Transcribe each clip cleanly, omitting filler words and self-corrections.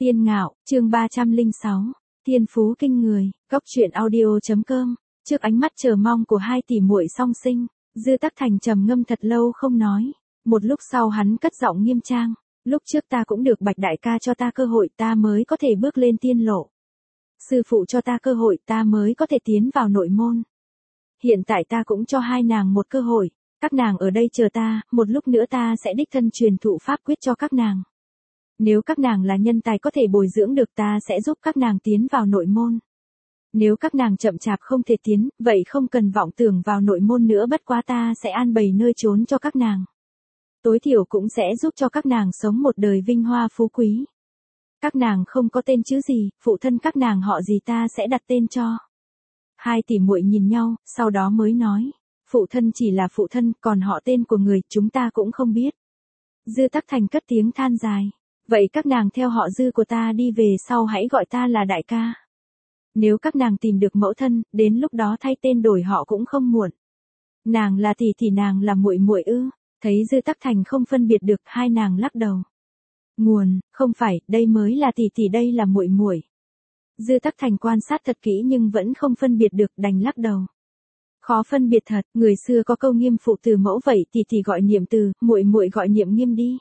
Tiên Ngạo, chương 306. Thiên phú kinh người, góc truyện audio.com. Trước ánh mắt chờ mong của hai tỷ muội song sinh, Dư Tắc Thành trầm ngâm thật lâu không nói. Một lúc sau hắn cất giọng nghiêm trang. Lúc trước ta cũng được Bạch đại ca cho ta cơ hội ta mới có thể bước lên tiên lộ. Sư phụ cho ta cơ hội ta mới có thể tiến vào nội môn. Hiện tại ta cũng cho hai nàng một cơ hội. Các nàng ở đây chờ ta, một lúc nữa ta sẽ đích thân truyền thụ pháp quyết cho các nàng. Nếu các nàng là nhân tài có thể bồi dưỡng được ta sẽ giúp các nàng tiến vào nội môn. Nếu các nàng chậm chạp không thể tiến, vậy không cần vọng tưởng vào nội môn nữa, bất quá ta sẽ an bày nơi trốn cho các nàng. Tối thiểu cũng sẽ giúp cho các nàng sống một đời vinh hoa phú quý. Các nàng không có tên chữ gì, phụ thân các nàng họ gì ta sẽ đặt tên cho. Hai tỷ muội nhìn nhau, sau đó mới nói, phụ thân chỉ là phụ thân, còn họ tên của người chúng ta cũng không biết. Dư Tắc Thành cất tiếng than dài. Vậy các nàng theo họ Dư của ta đi về sau hãy gọi ta là đại ca. Nếu các nàng tìm được mẫu thân, đến lúc đó thay tên đổi họ cũng không muộn. Nàng là tỷ thì nàng là muội muội ư? Thấy Dư Tắc Thành không phân biệt được, hai nàng lắc đầu. Nguồn, không phải, đây mới là tỷ thì đây là muội muội. Dư Tắc Thành quan sát thật kỹ nhưng vẫn không phân biệt được, đành lắc đầu. Khó phân biệt thật, người xưa có câu nghiêm phụ từ mẫu vậy, tỷ gọi niệm từ, muội muội gọi niệm nghiêm đi.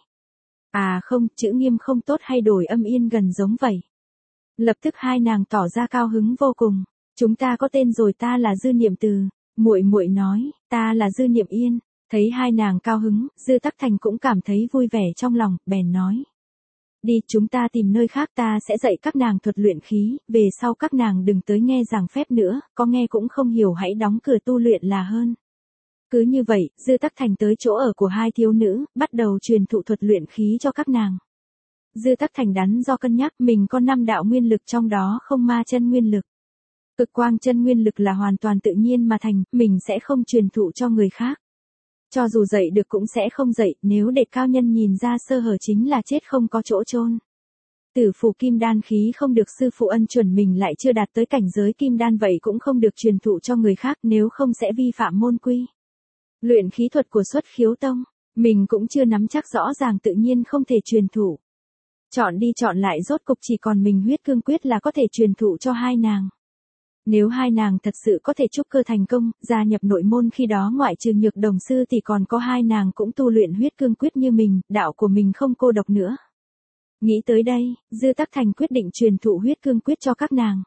À không, chữ nghiêm không tốt hay đổi âm yên gần giống vậy. Lập tức hai nàng tỏ ra cao hứng vô cùng. Chúng ta có tên rồi, ta là Dư Niệm Từ. Muội muội nói, ta là Dư Niệm Yên. Thấy hai nàng cao hứng, Dư Tắc Thành cũng cảm thấy vui vẻ trong lòng, bèn nói. Đi, chúng ta tìm nơi khác, ta sẽ dạy các nàng thuật luyện khí, về sau các nàng đừng tới nghe giảng phép nữa, có nghe cũng không hiểu hãy đóng cửa tu luyện là hơn. Cứ như vậy, Dư Tắc Thành tới chỗ ở của hai thiếu nữ, bắt đầu truyền thụ thuật luyện khí cho các nàng. Dư Tắc Thành đắn do cân nhắc mình có 5 đạo nguyên lực, trong đó không ma chân nguyên lực. Cực quang chân nguyên lực là hoàn toàn tự nhiên mà thành, mình sẽ không truyền thụ cho người khác. Cho dù dạy được cũng sẽ không dạy, nếu để cao nhân nhìn ra sơ hở chính là chết không có chỗ chôn. Tử phù kim đan khí không được sư phụ ân chuẩn, mình lại chưa đạt tới cảnh giới kim đan vậy cũng không được truyền thụ cho người khác, nếu không sẽ vi phạm môn quy. Luyện khí thuật của Xuất Khiếu Tông, mình cũng chưa nắm chắc rõ ràng, tự nhiên không thể truyền thụ. Chọn đi chọn lại rốt cục chỉ còn mình Huyết Cương Quyết là có thể truyền thụ cho hai nàng. Nếu hai nàng thật sự có thể trúc cơ thành công, gia nhập nội môn, khi đó ngoại trừ Nhược Đồng sư thì còn có hai nàng cũng tu luyện Huyết Cương Quyết như mình, đạo của mình không cô độc nữa. Nghĩ tới đây, Dư Tắc Thành quyết định truyền thụ Huyết Cương Quyết cho các nàng.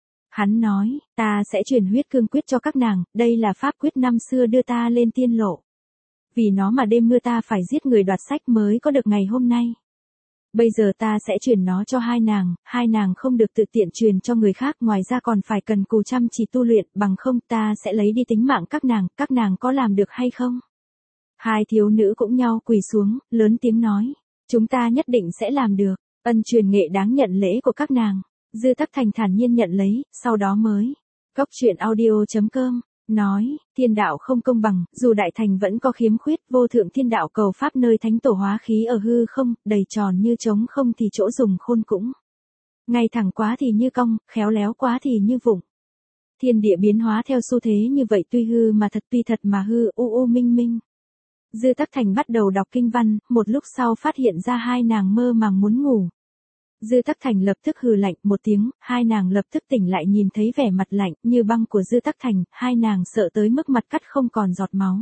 Hắn nói, ta sẽ truyền Huyết Cương Quyết cho các nàng, đây là pháp quyết năm xưa đưa ta lên tiên lộ. Vì nó mà đêm mưa ta phải giết người đoạt sách mới có được ngày hôm nay. Bây giờ ta sẽ truyền nó cho hai nàng không được tự tiện truyền cho người khác, ngoài ra còn phải cần cù chăm chỉ tu luyện, bằng không ta sẽ lấy đi tính mạng các nàng có làm được hay không? Hai thiếu nữ cũng nhau quỳ xuống, lớn tiếng nói, chúng ta nhất định sẽ làm được, ân truyền nghệ đáng nhận lễ của các nàng. Dư Tắc Thành thản nhiên nhận lấy, sau đó mới. Góc truyện audio.com, nói, thiên đạo không công bằng, dù đại thành vẫn có khiếm khuyết, vô thượng thiên đạo cầu pháp nơi thánh tổ hóa khí ở hư không, đầy tròn như trống không thì chỗ dùng khôn cũng. Ngay thẳng quá thì như cong, khéo léo quá thì như vụng. Thiên địa biến hóa theo xu thế như vậy, tuy hư mà thật, tuy thật mà hư, u minh minh. Dư Tắc Thành bắt đầu đọc kinh văn, một lúc sau phát hiện ra hai nàng mơ màng muốn ngủ. Dư Tắc Thành lập tức hừ lạnh một tiếng, hai nàng lập tức tỉnh lại, nhìn thấy vẻ mặt lạnh như băng của Dư Tắc Thành, hai nàng sợ tới mức mặt cắt không còn giọt máu.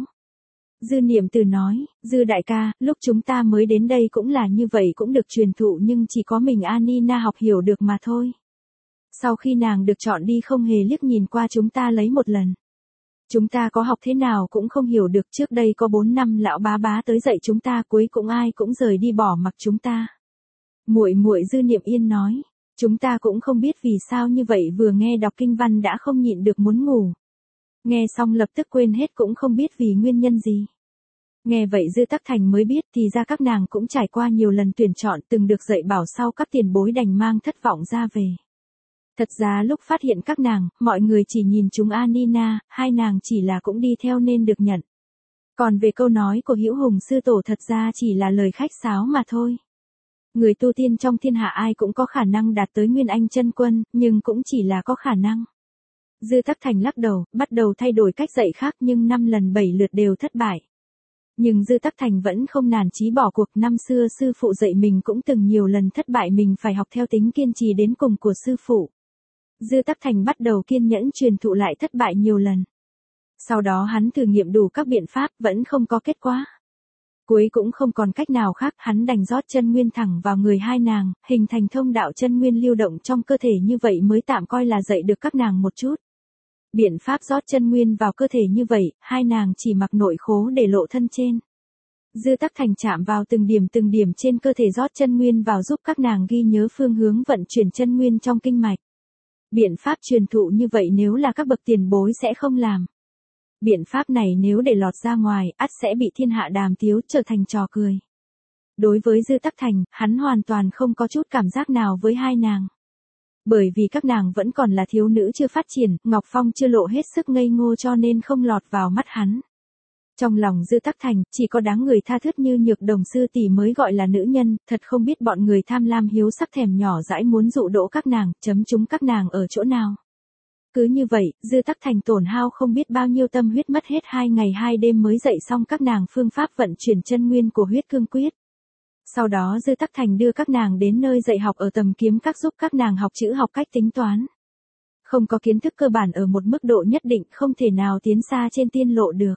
Dư Niệm Từ nói, Dư đại ca, lúc chúng ta mới đến đây cũng là như vậy, cũng được truyền thụ nhưng chỉ có mình Anina học hiểu được mà thôi. Sau khi nàng được chọn đi không hề liếc nhìn qua chúng ta lấy một lần. Chúng ta có học thế nào cũng không hiểu được, trước đây có 4 năm lão bá tới dạy chúng ta, cuối cùng ai cũng rời đi bỏ mặc chúng ta. Muội muội Dư Niệm Yên nói, chúng ta cũng không biết vì sao như vậy, vừa nghe đọc kinh văn đã không nhịn được muốn ngủ. Nghe xong lập tức quên hết, cũng không biết vì nguyên nhân gì. Nghe vậy Dư Tắc Thành mới biết thì ra các nàng cũng trải qua nhiều lần tuyển chọn, từng được dạy bảo, sau các tiền bối đành mang thất vọng ra về. Thật ra lúc phát hiện các nàng, mọi người chỉ nhìn chúng Anina, hai nàng chỉ là cũng đi theo nên được nhận. Còn về câu nói của Hữu Hùng sư tổ thật ra chỉ là lời khách sáo mà thôi. Người tu tiên trong thiên hạ ai cũng có khả năng đạt tới Nguyên Anh chân quân, nhưng cũng chỉ là có khả năng. Dư Tắc Thành lắc đầu, bắt đầu thay đổi cách dạy khác nhưng 5 lần 7 lượt đều thất bại. Nhưng Dư Tắc Thành vẫn không nản chí bỏ cuộc. Năm xưa sư phụ dạy mình cũng từng nhiều lần thất bại, mình phải học theo tính kiên trì đến cùng của sư phụ. Dư Tắc Thành bắt đầu kiên nhẫn truyền thụ lại thất bại nhiều lần. Sau đó hắn thử nghiệm đủ các biện pháp, vẫn không có kết quả. Cuối cũng không còn cách nào khác, hắn đành rót chân nguyên thẳng vào người hai nàng, hình thành thông đạo chân nguyên lưu động trong cơ thể, như vậy mới tạm coi là dạy được các nàng một chút. Biện pháp rót chân nguyên vào cơ thể như vậy, hai nàng chỉ mặc nội khố để lộ thân trên. Dư Tắc Thành chạm vào từng điểm trên cơ thể rót chân nguyên vào, giúp các nàng ghi nhớ phương hướng vận chuyển chân nguyên trong kinh mạch. Biện pháp truyền thụ như vậy nếu là các bậc tiền bối sẽ không làm. Biện pháp này nếu để lọt ra ngoài, ắt sẽ bị thiên hạ đàm tiếu, trở thành trò cười. Đối với Dư Tắc Thành, hắn hoàn toàn không có chút cảm giác nào với hai nàng. Bởi vì các nàng vẫn còn là thiếu nữ chưa phát triển, Ngọc Phong chưa lộ hết sức ngây ngô, cho nên không lọt vào mắt hắn. Trong lòng Dư Tắc Thành, chỉ có đáng người tha thướt như Nhược Đồng sư tỷ mới gọi là nữ nhân, thật không biết bọn người tham lam hiếu sắc thèm nhỏ dãi muốn dụ dỗ các nàng, chấm chúng các nàng ở chỗ nào. Cứ như vậy, Dư Tắc Thành tổn hao không biết bao nhiêu tâm huyết, mất hết 2 ngày 2 đêm mới dạy xong các nàng phương pháp vận chuyển chân nguyên của huyết cương quyết. Sau đó Dư Tắc Thành đưa các nàng đến nơi dạy học ở Tầm Kiếm Các, giúp các nàng học chữ, học cách tính toán. Không có kiến thức cơ bản ở một mức độ nhất định, không thể nào tiến xa trên tiên lộ được.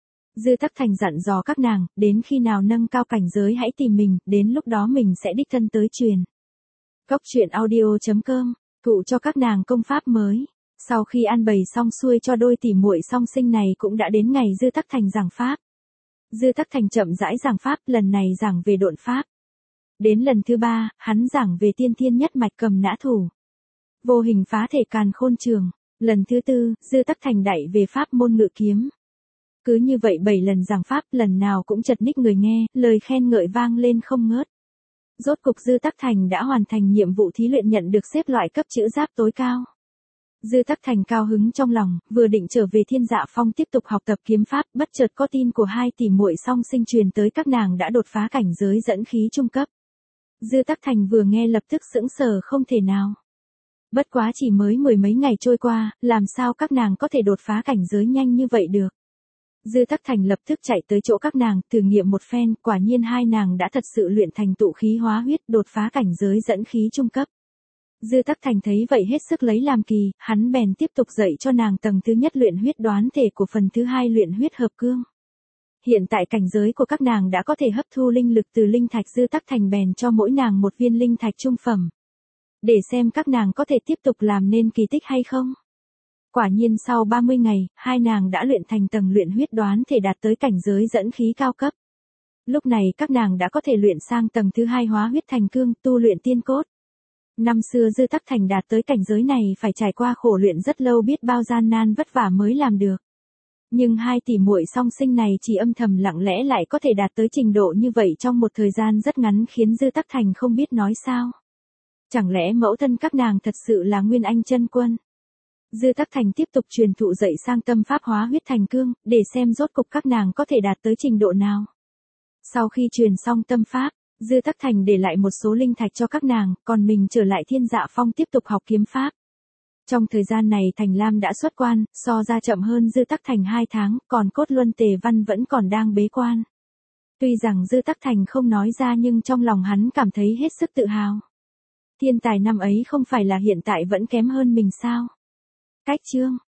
Dư Tắc Thành dặn dò các nàng, đến khi nào nâng cao cảnh giới hãy tìm mình, đến lúc đó mình sẽ đích thân tới truyền. Góc truyện audio.com, thụ cho các nàng công pháp mới. Sau khi an bày xong xuôi cho đôi tỷ muội song sinh này, cũng đã đến ngày Dư Tắc Thành giảng pháp. Dư Tắc Thành chậm rãi giảng pháp, lần này giảng về độn pháp. Đến lần thứ 3, hắn giảng về tiên thiên nhất mạch cầm nã thủ. Vô hình phá thể càn khôn trường. Lần thứ 4, Dư Tắc Thành đẩy về pháp môn ngự kiếm. Cứ như vậy 7 lần giảng pháp, lần nào cũng chật ních người nghe, lời khen ngợi vang lên không ngớt. Rốt cục Dư Tắc Thành đã hoàn thành nhiệm vụ thí luyện, nhận được xếp loại cấp chữ giáp tối cao. Dư Tắc Thành cao hứng trong lòng, vừa định trở về Thiên Dạ Phong tiếp tục học tập kiếm pháp, bất chợt có tin của hai tỷ muội song sinh truyền tới, các nàng đã đột phá cảnh giới dẫn khí trung cấp. Dư Tắc Thành vừa nghe lập tức sững sờ không thể nào. Bất quá chỉ mới 10 mấy ngày trôi qua, làm sao các nàng có thể đột phá cảnh giới nhanh như vậy được. Dư Tắc Thành lập tức chạy tới chỗ các nàng, thử nghiệm một phen, quả nhiên hai nàng đã thật sự luyện thành tụ khí hóa huyết, đột phá cảnh giới dẫn khí trung cấp. Dư Tắc Thành thấy vậy hết sức lấy làm kỳ, hắn bèn tiếp tục dạy cho nàng tầng thứ nhất luyện huyết đoán thể của phần thứ 2 luyện huyết hợp cương. Hiện tại cảnh giới của các nàng đã có thể hấp thu linh lực từ linh thạch, Dư Tắc Thành bèn cho mỗi nàng một viên linh thạch trung phẩm. Để xem các nàng có thể tiếp tục làm nên kỳ tích hay không. Quả nhiên sau 30 ngày, hai nàng đã luyện thành tầng luyện huyết đoán thể, đạt tới cảnh giới dẫn khí cao cấp. Lúc này các nàng đã có thể luyện sang tầng thứ 2 hóa huyết thành cương, tu luyện tiên cốt. Năm xưa Dư Tắc Thành đạt tới cảnh giới này phải trải qua khổ luyện rất lâu, biết bao gian nan vất vả mới làm được. Nhưng hai tỷ muội song sinh này chỉ âm thầm lặng lẽ lại có thể đạt tới trình độ như vậy trong một thời gian rất ngắn, khiến Dư Tắc Thành không biết nói sao. Chẳng lẽ mẫu thân các nàng thật sự là Nguyên Anh chân quân? Dư Tắc Thành tiếp tục truyền thụ dạy sang tâm pháp hóa huyết thành cương, để xem rốt cục các nàng có thể đạt tới trình độ nào. Sau khi truyền xong tâm pháp, Dư Tắc Thành để lại một số linh thạch cho các nàng, còn mình trở lại Thiên Dạ Phong tiếp tục học kiếm pháp. Trong thời gian này Thành Lam đã xuất quan, so ra chậm hơn Dư Tắc Thành 2 tháng, còn Cốt Luân Tề Văn vẫn còn đang bế quan. Tuy rằng Dư Tắc Thành không nói ra nhưng trong lòng hắn cảm thấy hết sức tự hào. Thiên tài năm ấy không phải là hiện tại vẫn kém hơn mình sao? Cách chương